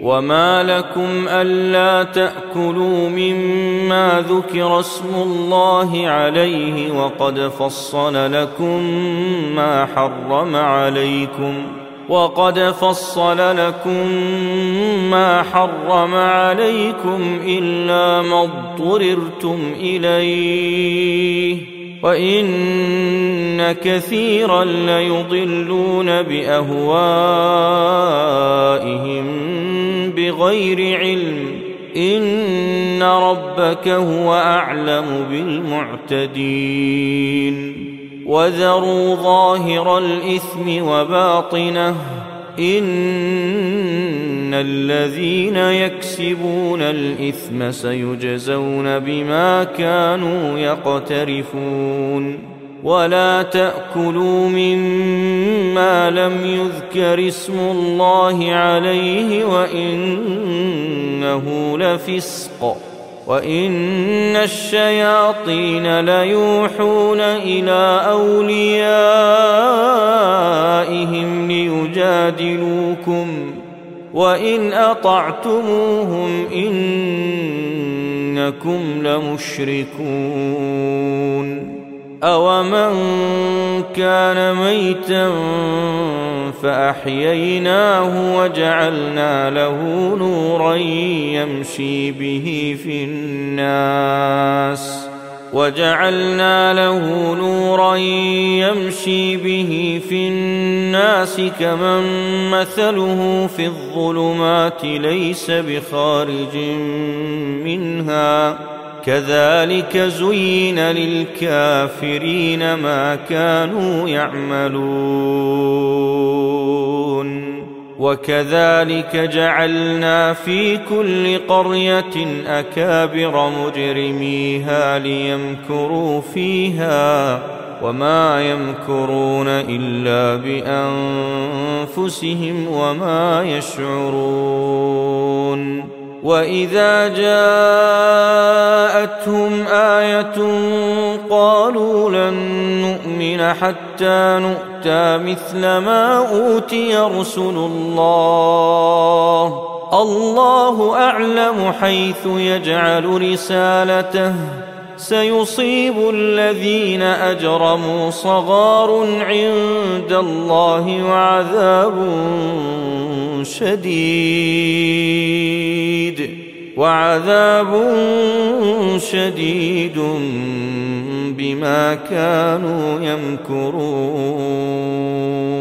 وما لكم ألا تأكلوا مما ذكر اسم الله عليه وقد فصل لكم ما حرم عليكم إلا ما اضطررتم إليه وإن كثيرا ليضلون بأهوائهم بغير علم إن ربك هو أعلم بالمعتدين وذروا ظاهر الإثم وباطنه إن الذين يكسبون الإثم سيجزون بما كانوا يقترفون ولا تأكلوا مما لم يذكر اسم الله عليه وإنه لفسق وإن الشياطين ليوحون إلى أوليائهم ليجادلوكم وإن أطعتموهم إنكم لمشركون أومن كان ميتا فأحييناه وجعلنا له نورا يمشي به في الناس كمن مثله في الظلمات ليس بخارج منها كذلك زين للكافرين ما كانوا يعملون وكذلك جعلنا في كل قرية أكابر مجرميها ليمكروا فيها وما يمكرون إلا بأنفسهم وما يشعرون وإذا جاءتهم آية قالوا لن نؤمن حتى نؤتى مثل ما أوتي رسل الله أعلم حيث يجعل رسالته سيصيب الذين أجرموا صغار عند الله وعذاب شديد بما كانوا يمكرون